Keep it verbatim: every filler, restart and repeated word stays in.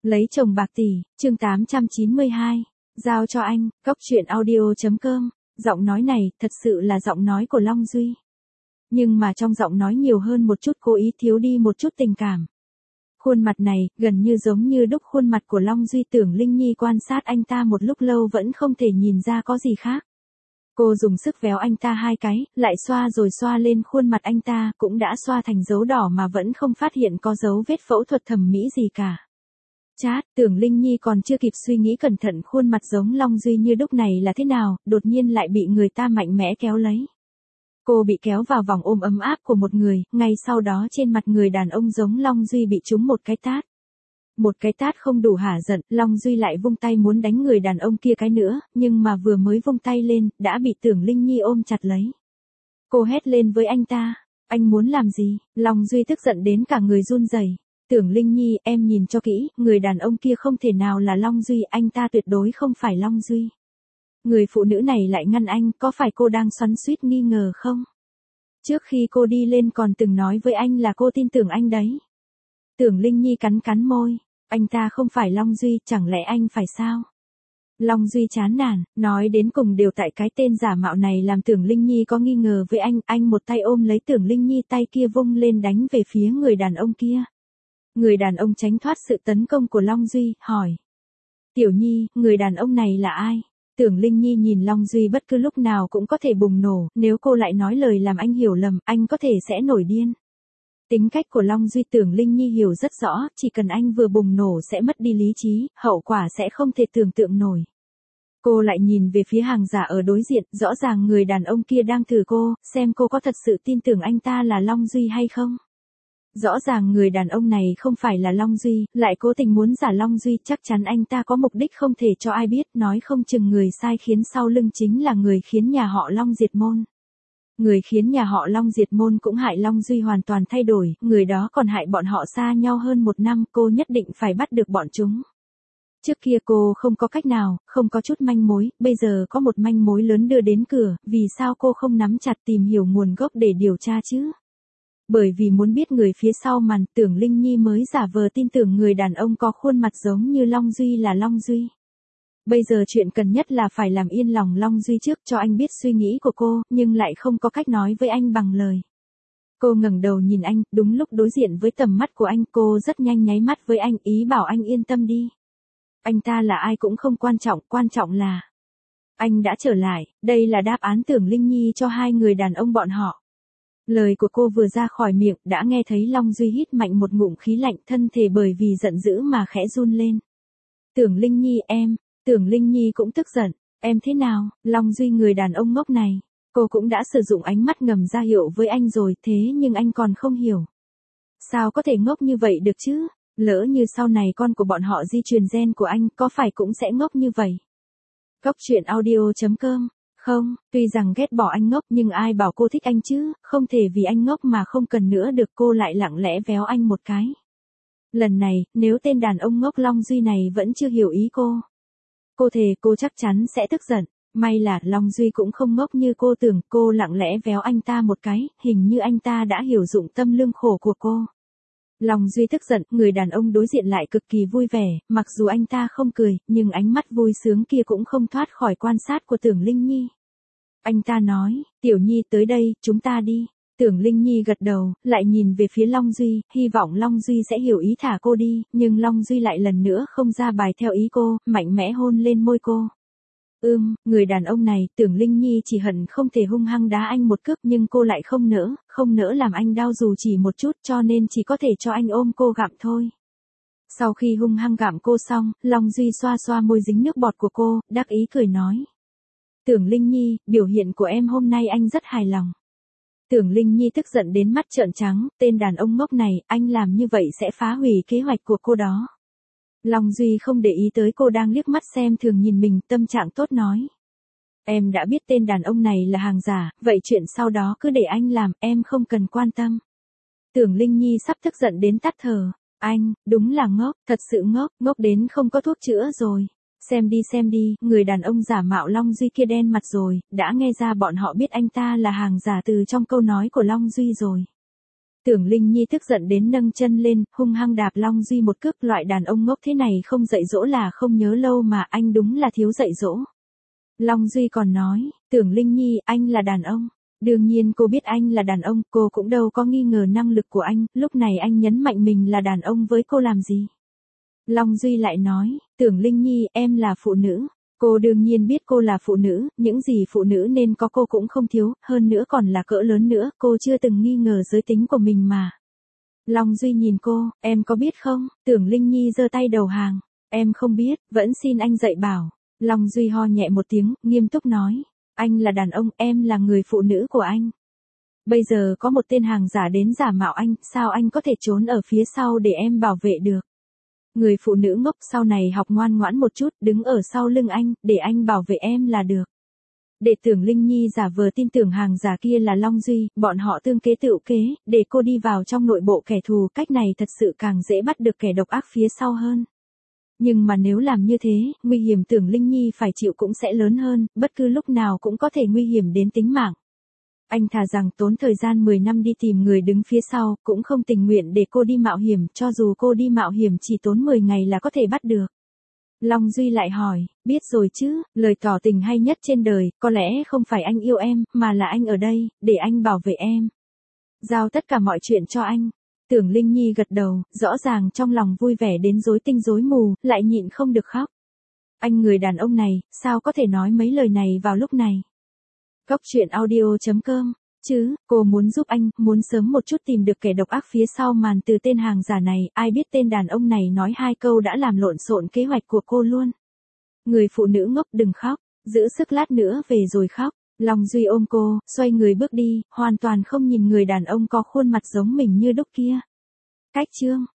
Lấy chồng bạc tỷ, chương tám trăm chín mươi hai. Giao cho anh, cốc truyện audio chấm com. Giọng nói này, thật sự là giọng nói của Long Duy. Nhưng mà trong giọng nói nhiều hơn một chút cố ý thiếu đi một chút tình cảm. Khuôn mặt này, gần như giống như đúc khuôn mặt của Long Duy. Tưởng Linh Nhi quan sát anh ta một lúc lâu vẫn không thể nhìn ra có gì khác. Cô dùng sức véo anh ta hai cái, lại xoa rồi xoa lên khuôn mặt anh ta, cũng đã xoa thành dấu đỏ mà vẫn không phát hiện có dấu vết phẫu thuật thẩm mỹ gì cả. Chát, Tưởng Linh Nhi còn chưa kịp suy nghĩ cẩn thận khuôn mặt giống Long Duy như đúc này là thế nào, đột nhiên lại bị người ta mạnh mẽ kéo lấy. Cô bị kéo vào vòng ôm ấm áp của một người, ngay sau đó trên mặt người đàn ông giống Long Duy bị trúng một cái tát. Một cái tát không đủ hả giận, Long Duy lại vung tay muốn đánh người đàn ông kia cái nữa, nhưng mà vừa mới vung tay lên, đã bị Tưởng Linh Nhi ôm chặt lấy. Cô hét lên với anh ta, anh muốn làm gì? Long Duy tức giận đến cả người run rẩy. Tưởng Linh Nhi, em nhìn cho kỹ, người đàn ông kia không thể nào là Long Duy, anh ta tuyệt đối không phải Long Duy. Người phụ nữ này lại ngăn anh, có phải cô đang xoắn xuýt nghi ngờ không? Trước khi cô đi lên còn từng nói với anh là cô tin tưởng anh đấy. Tưởng Linh Nhi cắn cắn môi, anh ta không phải Long Duy, chẳng lẽ anh phải sao? Long Duy chán nản, nói đến cùng đều tại cái tên giả mạo này làm Tưởng Linh Nhi có nghi ngờ với anh, anh một tay ôm lấy Tưởng Linh Nhi, tay kia vung lên đánh về phía người đàn ông kia. Người đàn ông tránh thoát sự tấn công của Long Duy, hỏi. Tiểu Nhi, người đàn ông này là ai? Tưởng Linh Nhi nhìn Long Duy bất cứ lúc nào cũng có thể bùng nổ, nếu cô lại nói lời làm anh hiểu lầm, anh có thể sẽ nổi điên. Tính cách của Long Duy Tưởng Linh Nhi hiểu rất rõ, chỉ cần anh vừa bùng nổ sẽ mất đi lý trí, hậu quả sẽ không thể tưởng tượng nổi. Cô lại nhìn về phía hàng giả ở đối diện, rõ ràng người đàn ông kia đang thử cô, xem cô có thật sự tin tưởng anh ta là Long Duy hay không. Rõ ràng người đàn ông này không phải là Long Duy, lại cố tình muốn giả Long Duy, chắc chắn anh ta có mục đích không thể cho ai biết, nói không chừng người sai khiến sau lưng chính là người khiến nhà họ Long diệt môn. Người khiến nhà họ Long diệt môn cũng hại Long Duy hoàn toàn thay đổi, người đó còn hại bọn họ xa nhau hơn một năm, cô nhất định phải bắt được bọn chúng. Trước kia cô không có cách nào, không có chút manh mối, bây giờ có một manh mối lớn đưa đến cửa, vì sao cô không nắm chặt tìm hiểu nguồn gốc để điều tra chứ? Bởi vì muốn biết người phía sau màn, Tưởng Linh Nhi mới giả vờ tin tưởng người đàn ông có khuôn mặt giống như Long Duy là Long Duy. Bây giờ chuyện cần nhất là phải làm yên lòng Long Duy trước cho anh biết suy nghĩ của cô, nhưng lại không có cách nói với anh bằng lời. Cô ngẩng đầu nhìn anh, đúng lúc đối diện với tầm mắt của anh, cô rất nhanh nháy mắt với anh, ý bảo anh yên tâm đi. Anh ta là ai cũng không quan trọng, quan trọng là anh đã trở lại, đây là đáp án Tưởng Linh Nhi cho hai người đàn ông bọn họ. Lời của cô vừa ra khỏi miệng, đã nghe thấy Long Duy hít mạnh một ngụm khí lạnh, thân thể bởi vì giận dữ mà khẽ run lên. Tưởng Linh Nhi em, Tưởng Linh Nhi cũng tức giận, em thế nào, Long Duy người đàn ông ngốc này, cô cũng đã sử dụng ánh mắt ngầm ra hiệu với anh rồi, thế nhưng anh còn không hiểu. Sao có thể ngốc như vậy được chứ, lỡ như sau này con của bọn họ di truyền gen của anh, có phải cũng sẽ ngốc như vậy? Cốc truyện audio chấm com. Không, tuy rằng ghét bỏ anh ngốc nhưng ai bảo cô thích anh chứ, không thể vì anh ngốc mà không cần nữa được, cô lại lặng lẽ véo anh một cái. Lần này, nếu tên đàn ông ngốc Long Duy này vẫn chưa hiểu ý cô. Cô thề cô chắc chắn sẽ tức giận, may là Long Duy cũng không ngốc như cô tưởng, cô lặng lẽ véo anh ta một cái, hình như anh ta đã hiểu dụng tâm lương khổ của cô. Long Duy tức giận, người đàn ông đối diện lại cực kỳ vui vẻ, mặc dù anh ta không cười, nhưng ánh mắt vui sướng kia cũng không thoát khỏi quan sát của Tưởng Linh Nhi. Anh ta nói, Tiểu Nhi tới đây, chúng ta đi. Tưởng Linh Nhi gật đầu, lại nhìn về phía Long Duy, hy vọng Long Duy sẽ hiểu ý thả cô đi, nhưng Long Duy lại lần nữa không ra bài theo ý cô, mạnh mẽ hôn lên môi cô. Ưm, người đàn ông này, Tưởng Linh Nhi chỉ hận không thể hung hăng đá anh một cước nhưng cô lại không nỡ, không nỡ làm anh đau dù chỉ một chút cho nên chỉ có thể cho anh ôm cô gặm thôi. Sau khi hung hăng gặm cô xong, Long Duy xoa xoa môi dính nước bọt của cô, đắc ý cười nói. Tưởng Linh Nhi, biểu hiện của em hôm nay anh rất hài lòng. Tưởng Linh Nhi tức giận đến mắt trợn trắng, tên đàn ông ngốc này, anh làm như vậy sẽ phá hủy kế hoạch của cô đó. Long Duy không để ý tới cô đang liếc mắt xem thường nhìn mình, tâm trạng tốt nói. Em đã biết tên đàn ông này là hàng giả, vậy chuyện sau đó cứ để anh làm, em không cần quan tâm. Tưởng Linh Nhi sắp tức giận đến tắt thở. Anh, đúng là ngốc, thật sự ngốc, ngốc đến không có thuốc chữa rồi. Xem đi xem đi, người đàn ông giả mạo Long Duy kia đen mặt rồi, đã nghe ra bọn họ biết anh ta là hàng giả từ trong câu nói của Long Duy rồi. Tưởng Linh Nhi tức giận đến nâng chân lên, hung hăng đạp Long Duy một cước, loại đàn ông ngốc thế này không dạy dỗ là không nhớ lâu mà, anh đúng là thiếu dạy dỗ. Long Duy còn nói, Tưởng Linh Nhi, anh là đàn ông. Đương nhiên cô biết anh là đàn ông, cô cũng đâu có nghi ngờ năng lực của anh, lúc này anh nhấn mạnh mình là đàn ông với cô làm gì. Long Duy lại nói, Tưởng Linh Nhi, em là phụ nữ. Cô đương nhiên biết cô là phụ nữ, những gì phụ nữ nên có cô cũng không thiếu, hơn nữa còn là cỡ lớn nữa, cô chưa từng nghi ngờ giới tính của mình mà. Long Duy nhìn cô, em có biết không? Tưởng Linh Nhi giơ tay đầu hàng, em không biết, vẫn xin anh dạy bảo. Long Duy ho nhẹ một tiếng, nghiêm túc nói, anh là đàn ông, em là người phụ nữ của anh. Bây giờ có một tên hàng giả đến giả mạo anh, sao anh có thể trốn ở phía sau để em bảo vệ được? Người phụ nữ ngốc, sau này học ngoan ngoãn một chút, đứng ở sau lưng anh, để anh bảo vệ em là được. Để Tưởng Linh Nhi giả vờ tin tưởng hàng giả kia là Long Duy, bọn họ tương kế tựu kế, để cô đi vào trong nội bộ kẻ thù, cách này thật sự càng dễ bắt được kẻ độc ác phía sau hơn. Nhưng mà nếu làm như thế, nguy hiểm Tưởng Linh Nhi phải chịu cũng sẽ lớn hơn, bất cứ lúc nào cũng có thể nguy hiểm đến tính mạng. Anh thà rằng tốn thời gian mười năm đi tìm người đứng phía sau, cũng không tình nguyện để cô đi mạo hiểm, cho dù cô đi mạo hiểm chỉ tốn mười ngày là có thể bắt được. Long Duy lại hỏi, biết rồi chứ, lời tỏ tình hay nhất trên đời, có lẽ không phải anh yêu em, mà là anh ở đây, để anh bảo vệ em. Giao tất cả mọi chuyện cho anh. Tưởng Linh Nhi gật đầu, rõ ràng trong lòng vui vẻ đến rối tinh rối mù, lại nhịn không được khóc. Anh người đàn ông này, sao có thể nói mấy lời này vào lúc này? Cốc truyện audio chấm com, chứ, cô muốn giúp anh, muốn sớm một chút tìm được kẻ độc ác phía sau màn từ tên hàng giả này, ai biết tên đàn ông này nói hai câu đã làm lộn xộn kế hoạch của cô luôn. Người phụ nữ ngốc đừng khóc, giữ sức lát nữa về rồi khóc. Long Duy ôm cô, xoay người bước đi, hoàn toàn không nhìn người đàn ông có khuôn mặt giống mình như đúc kia. Cách chương